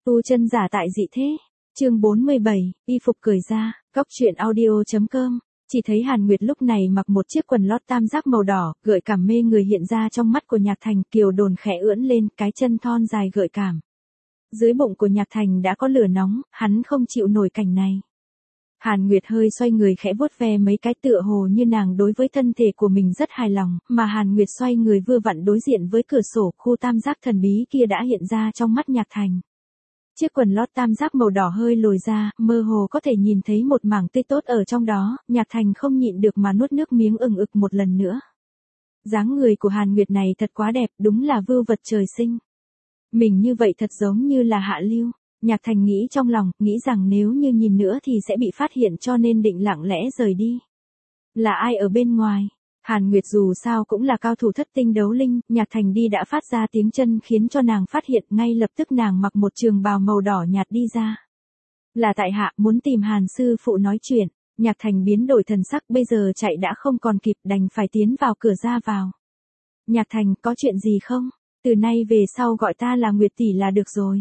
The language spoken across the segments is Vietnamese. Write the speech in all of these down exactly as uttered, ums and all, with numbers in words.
Tu chân giả tại dị thế. Chương bốn mươi bảy, y phục cởi ra, Cóc truyện audio.com. Chỉ thấy Hàn Nguyệt lúc này mặc một chiếc quần lót tam giác màu đỏ, gợi cảm mê người hiện ra trong mắt của Nhạc Thành, kiều đồn khẽ ưỡn lên, cái chân thon dài gợi cảm. Dưới bụng của Nhạc Thành đã có lửa nóng, hắn không chịu nổi cảnh này. Hàn Nguyệt hơi xoay người khẽ vuốt ve mấy cái, tựa hồ như nàng đối với thân thể của mình rất hài lòng, mà Hàn Nguyệt xoay người vừa vặn đối diện với cửa sổ, khu tam giác thần bí kia đã hiện ra trong mắt Nhạc Thành. Chiếc quần lót tam giác màu đỏ hơi lồi ra, mơ hồ có thể nhìn thấy một mảng tươi tốt ở trong đó, Nhạc Thành không nhịn được mà nuốt nước miếng ừng ực một lần nữa. Dáng người của Hàn Nguyệt này thật quá đẹp, đúng là vưu vật trời sinh. Mình như vậy thật giống như là hạ lưu. Nhạc Thành nghĩ trong lòng, nghĩ rằng nếu như nhìn nữa thì sẽ bị phát hiện, cho nên định lặng lẽ rời đi. Là ai ở bên ngoài? Hàn Nguyệt dù sao cũng là cao thủ thất tinh đấu linh, Nhạc Thành đi đã phát ra tiếng chân khiến cho nàng phát hiện, ngay lập tức nàng mặc một trường bào màu đỏ nhạt đi ra. Là tại hạ muốn tìm Hàn sư phụ nói chuyện. Nhạc Thành biến đổi thần sắc, bây giờ chạy đã không còn kịp, đành phải tiến vào cửa ra vào. Nhạc Thành, có chuyện gì không? Từ nay về sau gọi ta là Nguyệt tỷ là được rồi.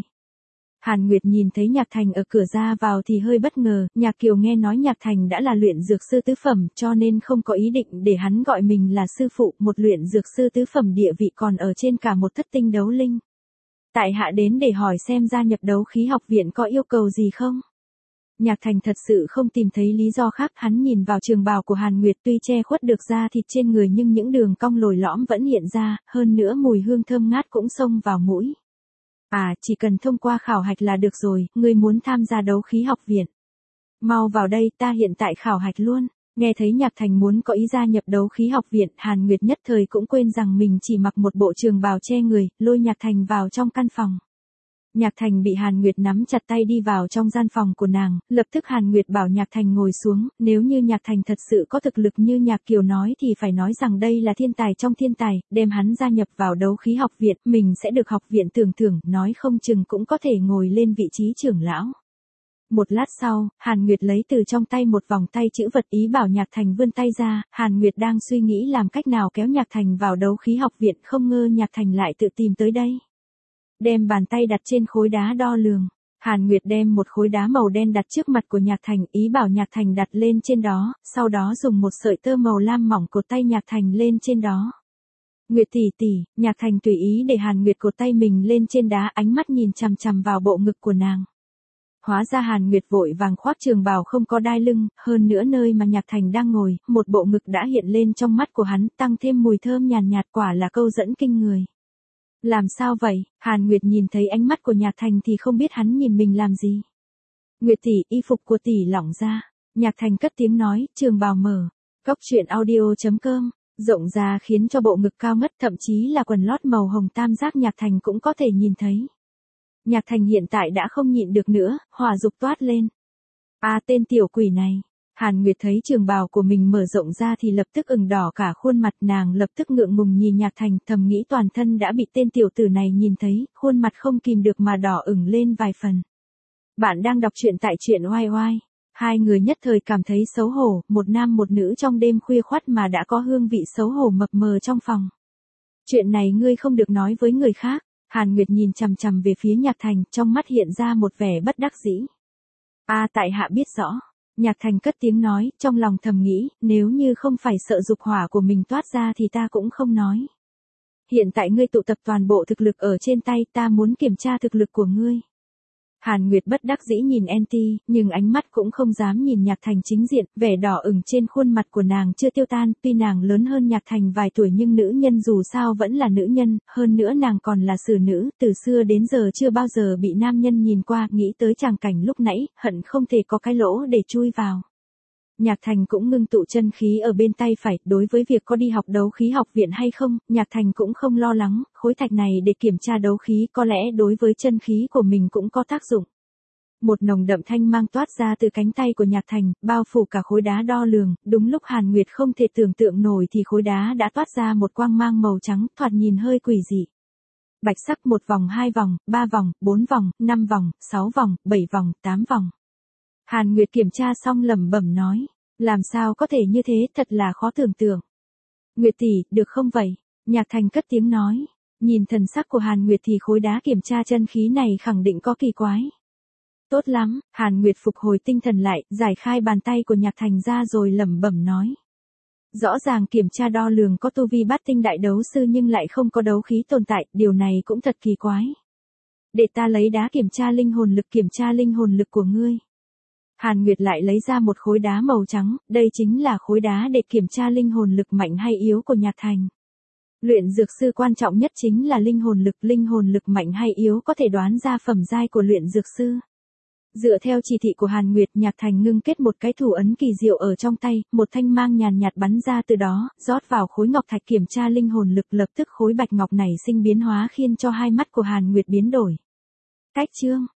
Hàn Nguyệt nhìn thấy Nhạc Thành ở cửa ra vào thì hơi bất ngờ, Nhạc Kiều nghe nói Nhạc Thành đã là luyện dược sư tứ phẩm, cho nên không có ý định để hắn gọi mình là sư phụ, một luyện dược sư tứ phẩm địa vị còn ở trên cả một thất tinh đấu linh. Tại hạ đến để hỏi xem gia nhập đấu khí học viện có yêu cầu gì không? Nhạc Thành thật sự không tìm thấy lý do khác, hắn nhìn vào trường bào của Hàn Nguyệt, tuy che khuất được da thịt trên người nhưng những đường cong lồi lõm vẫn hiện ra, hơn nữa mùi hương thơm ngát cũng xông vào mũi. À, chỉ cần thông qua khảo hạch là được rồi, ngươi muốn tham gia đấu khí học viện. Mau vào đây, ta hiện tại khảo hạch luôn. Nghe thấy Nhạc Thành muốn có ý gia nhập đấu khí học viện, Hàn Nguyệt nhất thời cũng quên rằng mình chỉ mặc một bộ trường bào che người, lôi Nhạc Thành vào trong căn phòng. Nhạc Thành bị Hàn Nguyệt nắm chặt tay đi vào trong gian phòng của nàng, lập tức Hàn Nguyệt bảo Nhạc Thành ngồi xuống, nếu như Nhạc Thành thật sự có thực lực như Nhạc Kiều nói thì phải nói rằng đây là thiên tài trong thiên tài, đem hắn gia nhập vào đấu khí học viện, mình sẽ được học viện tưởng thưởng, nói không chừng cũng có thể ngồi lên vị trí trưởng lão. Một lát sau, Hàn Nguyệt lấy từ trong tay một vòng tay chữ vật, ý bảo Nhạc Thành vươn tay ra, Hàn Nguyệt đang suy nghĩ làm cách nào kéo Nhạc Thành vào đấu khí học viện, không ngờ Nhạc Thành lại tự tìm tới đây. Đem bàn tay đặt trên khối đá đo lường. Hàn Nguyệt đem một khối đá màu đen đặt trước mặt của Nhạc Thành, ý bảo Nhạc Thành đặt lên trên đó, sau đó dùng một sợi tơ màu lam mỏng cột tay Nhạc Thành lên trên đó. Nguyệt tỷ tỷ, Nhạc Thành tùy ý để Hàn Nguyệt cột tay mình lên trên đá, ánh mắt nhìn chằm chằm vào bộ ngực của nàng. Hóa ra Hàn Nguyệt vội vàng khoác trường bào không có đai lưng, hơn nữa nơi mà Nhạc Thành đang ngồi, một bộ ngực đã hiện lên trong mắt của hắn, tăng thêm mùi thơm nhàn nhạt, quả là câu dẫn kinh người. Làm sao vậy? Hàn Nguyệt nhìn thấy ánh mắt của Nhạc Thành thì không biết hắn nhìn mình làm gì. Nguyệt tỷ, y phục của tỷ lỏng ra. Nhạc Thành cất tiếng nói, trường bào mở. Cóc truyện audio.com. Rộng ra khiến cho bộ ngực cao ngất, thậm chí là quần lót màu hồng tam giác Nhạc Thành cũng có thể nhìn thấy. Nhạc Thành hiện tại đã không nhịn được nữa, hỏa dục toát lên. À, tên tiểu quỷ này. Hàn Nguyệt thấy trường bào của mình mở rộng ra thì lập tức ửng đỏ cả khuôn mặt, nàng lập tức ngượng ngùng nhìn Nhạc Thành, thầm nghĩ toàn thân đã bị tên tiểu tử này nhìn thấy, khuôn mặt không kìm được mà đỏ ửng lên vài phần. Bạn đang đọc truyện tại truyện oai oai. Hai người nhất thời cảm thấy xấu hổ, một nam một nữ trong đêm khuya khoắt mà đã có hương vị xấu hổ mập mờ trong phòng. Chuyện này ngươi không được nói với người khác. Hàn Nguyệt nhìn chằm chằm về phía Nhạc Thành, trong mắt hiện ra một vẻ bất đắc dĩ. À, tại hạ biết rõ. Nhạc Thành cất tiếng nói, trong lòng thầm nghĩ, nếu như không phải sợ dục hỏa của mình toát ra thì ta cũng không nói. Hiện tại ngươi tụ tập toàn bộ thực lực ở trên tay, ta muốn kiểm tra thực lực của ngươi. Hàn Nguyệt bất đắc dĩ nhìn Enti, nhưng ánh mắt cũng không dám nhìn Nhạc Thành chính diện, vẻ đỏ ửng trên khuôn mặt của nàng chưa tiêu tan, tuy nàng lớn hơn Nhạc Thành vài tuổi nhưng nữ nhân dù sao vẫn là nữ nhân, hơn nữa nàng còn là xử nữ, từ xưa đến giờ chưa bao giờ bị nam nhân nhìn qua, nghĩ tới tràng cảnh lúc nãy, hận không thể có cái lỗ để chui vào. Nhạc Thành cũng ngưng tụ chân khí ở bên tay phải, đối với việc có đi học đấu khí học viện hay không, Nhạc Thành cũng không lo lắng, khối thạch này để kiểm tra đấu khí có lẽ đối với chân khí của mình cũng có tác dụng. Một nồng đậm thanh mang toát ra từ cánh tay của Nhạc Thành, bao phủ cả khối đá đo lường, đúng lúc Hàn Nguyệt không thể tưởng tượng nổi thì khối đá đã toát ra một quang mang màu trắng, thoạt nhìn hơi quỷ dị. Bạch sắc, một vòng, hai vòng, ba vòng, bốn vòng, năm vòng, sáu vòng, bảy vòng, tám vòng. Hàn Nguyệt kiểm tra xong lẩm bẩm nói, làm sao có thể như thế, thật là khó tưởng tượng. Nguyệt tỷ, được không vậy? Nhạc Thành cất tiếng nói, Nhìn thần sắc của Hàn Nguyệt thì khối đá kiểm tra chân khí này khẳng định có kỳ quái. Tốt lắm, Hàn Nguyệt phục hồi tinh thần lại, giải khai bàn tay của Nhạc Thành ra rồi lẩm bẩm nói. Rõ ràng kiểm tra đo lường có tu vi bát tinh đại đấu sư nhưng lại không có đấu khí tồn tại, điều này cũng thật kỳ quái. Để ta lấy đá kiểm tra linh hồn lực kiểm tra linh hồn lực của ngươi. Hàn Nguyệt lại lấy ra một khối đá màu trắng, đây chính là khối đá để kiểm tra linh hồn lực mạnh hay yếu của Nhạc Thành. Luyện dược sư quan trọng nhất chính là linh hồn lực, linh hồn lực mạnh hay yếu có thể đoán ra phẩm giai của luyện dược sư. Dựa theo chỉ thị của Hàn Nguyệt, Nhạc Thành ngưng kết một cái thủ ấn kỳ diệu ở trong tay, một thanh mang nhàn nhạt bắn ra từ đó, rót vào khối ngọc thạch kiểm tra linh hồn lực, lập tức khối bạch ngọc này sinh biến hóa khiến cho hai mắt của Hàn Nguyệt biến đổi. Cách chương